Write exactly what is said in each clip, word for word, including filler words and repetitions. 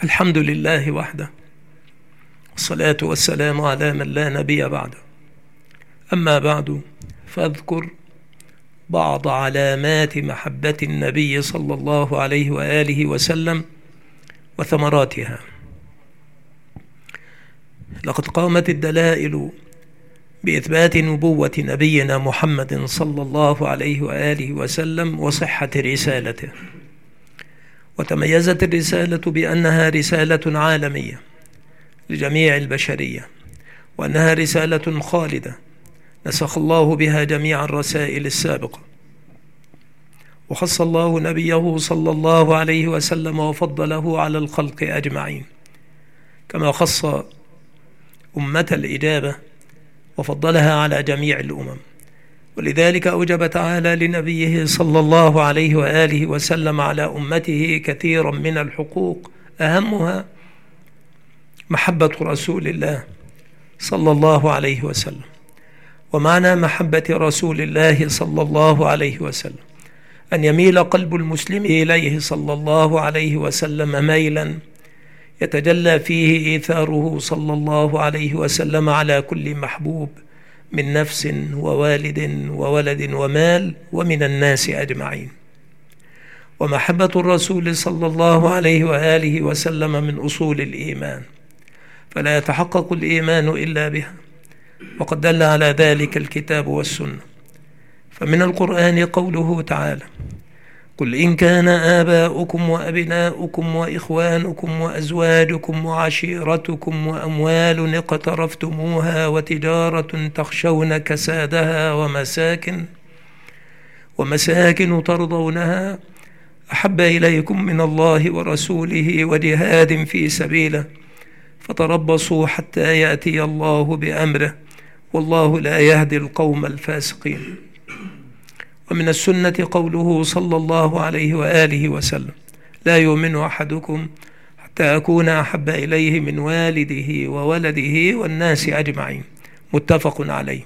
الحمد لله وحده، والصلاة والسلام على من لا نبي بعده. أما بعد، فاذكر بعض علامات محبة النبي صلى الله عليه وآله وسلم وثمراتها. لقد قامت الدلائل بإثبات نبوة نبينا محمد صلى الله عليه وآله وسلم وصحة رسالته، وتميزت الرسالة بأنها رسالة عالمية لجميع البشرية، وأنها رسالة خالدة نسخ الله بها جميع الرسائل السابقة، وخص الله نبيه صلى الله عليه وسلم وفضله على الخلق أجمعين، كما خص أمة الإجابة وفضلها على جميع الأمم. ولذلك أوجب تعالى لنبيه صلى الله عليه وآله وسلم على أمته كثيرا من الحقوق، أهمها محبة رسول الله صلى الله عليه وسلم. ومعنى محبة رسول الله صلى الله عليه وسلم أن يميل قلب المسلم إليه صلى الله عليه وسلم ميلا يتجلى فيه إيثاره صلى الله عليه وسلم على كل محبوب من نفس ووالد وولد ومال ومن الناس أجمعين. ومحبة الرسول صلى الله عليه وآله وسلم من أصول الإيمان، فلا يتحقق الإيمان إلا بها، وقد دل على ذلك الكتاب والسنة. فمن القرآن قوله تعالى: قل إن كان آباؤكم وأبناؤكم وإخوانكم وأزواجكم وعشيرتكم وأموال اقترفتموها وتجارة تخشون كسادها ومساكن ومساكن ترضونها أحب إليكم من الله ورسوله وجهاد في سبيله فتربصوا حتى يأتي الله بأمره والله لا يهدي القوم الفاسقين. ومن السنة قوله صلى الله عليه وآله وسلم: لا يؤمن أحدكم حتى أكون أحب إليه من والده وولده والناس أجمعين، متفق عليه.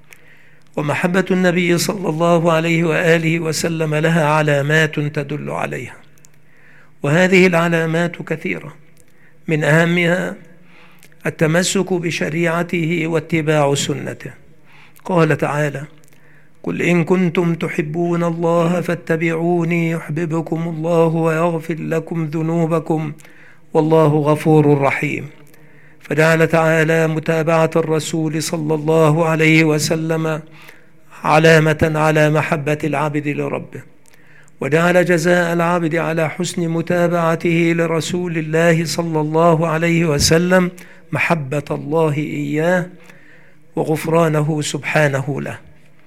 ومحبة النبي صلى الله عليه وآله وسلم لها علامات تدل عليها، وهذه العلامات كثيرة، من أهمها التمسك بشريعته واتباع سنته. قال تعالى: قل إن كنتم تحبون الله فاتبعوني يحببكم الله ويغفر لكم ذنوبكم والله غفور رحيم. فجعل تعالى متابعة الرسول صلى الله عليه وسلم علامة على محبة العبد لربه، وجعل جزاء العبد على حسن متابعته لرسول الله صلى الله عليه وسلم محبة الله إياه وغفرانه سبحانه له.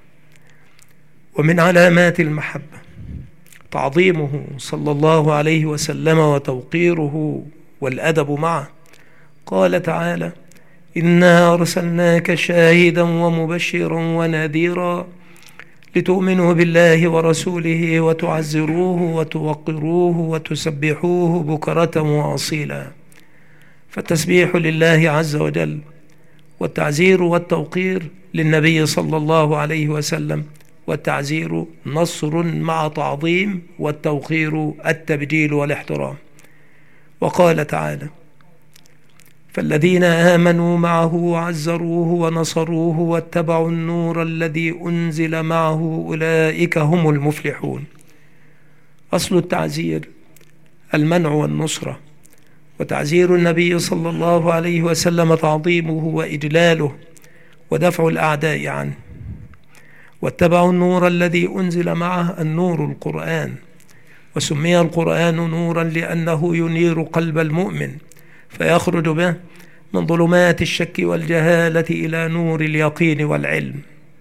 ومن علامات المحبة تعظيمه صلى الله عليه وسلم وتوقيره والأدب معه. قال تعالى: إنا أرسلناك شاهدا ومبشرا ونذيرا لتؤمنوا بالله ورسوله وتعزروه وتوقروه وتسبحوه بكرة وأصيلا. فالتسبيح لله عز وجل، والتعزير والتوقير للنبي صلى الله عليه وسلم، والتعزير نصر مع تعظيم، والتوقير التبجيل والاحترام. وقال تعالى: فالذين آمنوا معه وعزروه ونصروه واتبعوا النور الذي أنزل معه أولئك هم المفلحون. أصل التعزير المنع والنصرة، وتعزير النبي صلى الله عليه وسلم تعظيمه وإجلاله ودفع الأعداء عنه. واتبعوا النور الذي أنزل معه النور القرآن، وسمي القرآن نورا لأنه ينير قلب المؤمن فيخرج به من ظلمات الشك والجهالة إلى نور اليقين والعلم.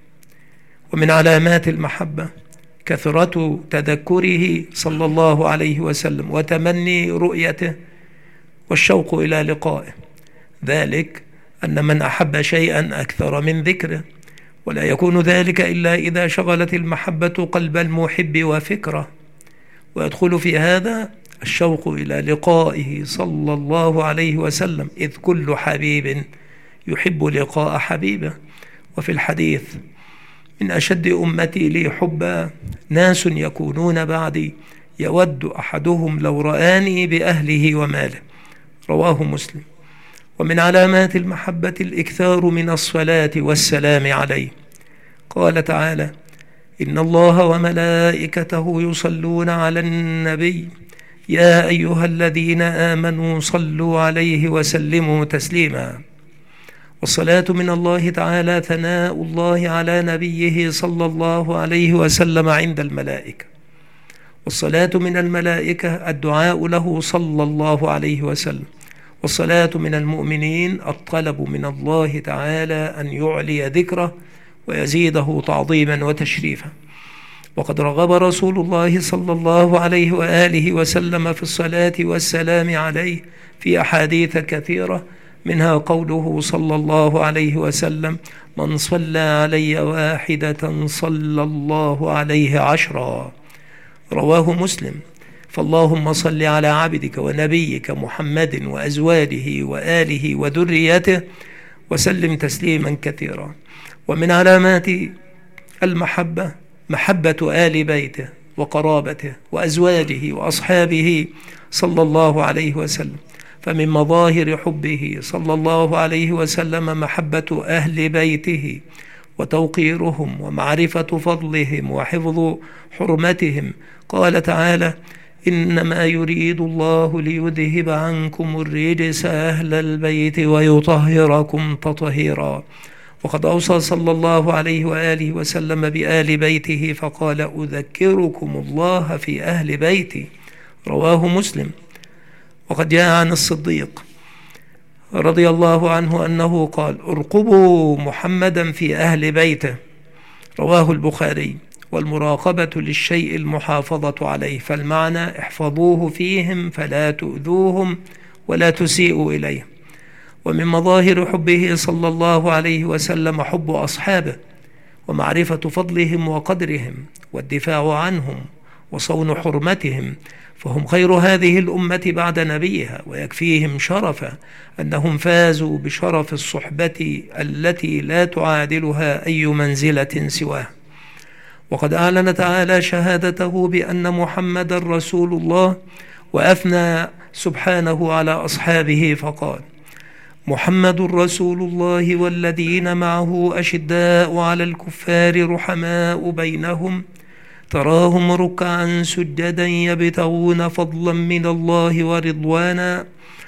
ومن علامات المحبة كثرة تذكره صلى الله عليه وسلم وتمني رؤيته والشوق إلى لقائه، ذلك أن من أحب شيئا أكثر من ذكره، ولا يكون ذلك إلا إذا شغلت المحبة قلب المحب وفكره، ويدخل في هذا الشوق إلى لقائه صلى الله عليه وسلم، إذ كل حبيب يحب لقاء حبيبه. وفي الحديث: من أشد أمتي لي حبا ناس يكونون بعدي يود أحدهم لو رآني بأهله وماله. رواه مسلم. ومن علامات المحبة الإكثار من الصلاة والسلام عليه. قال تعالى: إن الله وملائكته يصلون على النبي يا أيها الذين آمنوا صلوا عليه وسلموا تسليما. والصلاة من الله تعالى ثناء الله على نبيه صلى الله عليه وسلم عند الملائكة، والصلاة من الملائكة الدعاء له صلى الله عليه وسلم، والصلاة من المؤمنين الطلب من الله تعالى أن يعلي ذكره ويزيده تعظيما وتشريفا. وقد رغب رسول الله صلى الله عليه وآله وسلم في الصلاة والسلام عليه في أحاديث كثيرة، منها قوله صلى الله عليه وسلم: من صلى علي واحدة صلى الله عليه عشرا. رواه مسلم. فاللهم صل على عبدك ونبيك محمد وأزواجه وآله وذريته وسلم تسليما كثيرا. ومن علامات المحبة محبة آل بيته وقرابته وأزواجه وأصحابه صلى الله عليه وسلم. فمن مظاهر حبه صلى الله عليه وسلم محبة أهل بيته وتوقيرهم ومعرفة فضلهم وحفظ حرمتهم. قال تعالى: إنما يريد الله ليذهب عنكم الرجس أهل البيت ويطهركم تطهيرا. وقد أوصى صلى الله عليه وآله وسلم بآل بيته فقال: أذكركم الله في أهل بيتي. رواه مسلم. وقد جاء عن الصديق رضي الله عنه أنه قال: ارقبوا محمدا في أهل بيته. رواه البخاري. والمراقبة للشيء المحافظة عليه، فالمعنى احفظوه فيهم فلا تؤذوهم ولا تسيئوا إليه. ومن مظاهر حبه صلى الله عليه وسلم حب أصحابه ومعرفة فضلهم وقدرهم والدفاع عنهم وصون حرمتهم، فهم خير هذه الأمة بعد نبيها، ويكفيهم شرفا أنهم فازوا بشرف الصحبة التي لا تعادلها أي منزلة سواها. وقد أعلن تعالى شهادته بأن محمد رسول الله، وأثنى سبحانه على أصحابه فقال: محمد رسول الله والذين معه أشداء على الكفار رحماء بينهم تراهم ركعا سجدا يبتغون فضلا من الله ورضوانا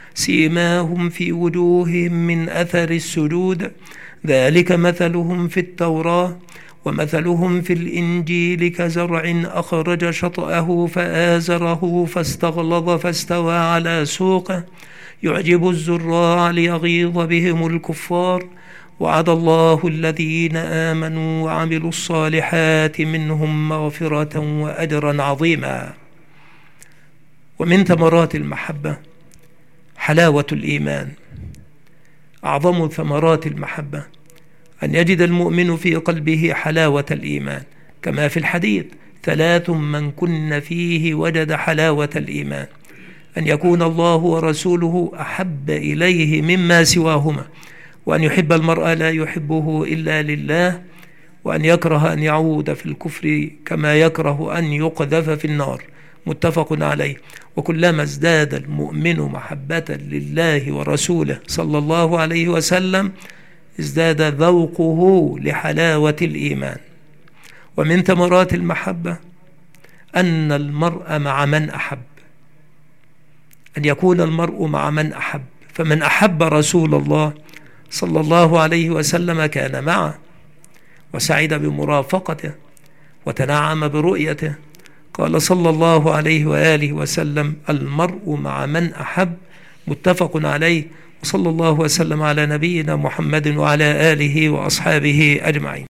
سيماهم في وجوههم من أثر السجود ذلك مثلهم في التوراة ومثلهم في الإنجيل كزرع أخرج شطأه فآزره فاستغلظ فاستوى على سوقه يعجب الزراع ليغيظ بهم الكفار وعد الله الذين آمنوا وعملوا الصالحات منهم مغفرة وأجرا عظيما. ومن ثمرات المحبة حلاوة الإيمان. أعظم ثمرات المحبة أن يجد المؤمن في قلبه حلاوة الإيمان، كما في الحديث: ثلاث من كن فيه وجد حلاوة الإيمان: أن يكون الله ورسوله أحب إليه مما سواهما، وأن يحب المرء لا يحبه إلا لله، وأن يكره أن يعود في الكفر كما يكره أن يقذف في النار. متفق عليه. وكلما ازداد المؤمن محبة لله ورسوله صلى الله عليه وسلم ازداد ذوقه لحلاوة الإيمان. ومن ثمرات المحبة أن المرء مع من أحب، أن يكون المرء مع من أحب، فمن أحب رسول الله صلى الله عليه وسلم كان معه وسعد بمرافقته وتنعم برؤيته. قال صلى الله عليه وآله وسلم: المرء مع من أحب. متفق عليه. وصلى الله وسلم على نبينا محمد وعلى آله وأصحابه أجمعين.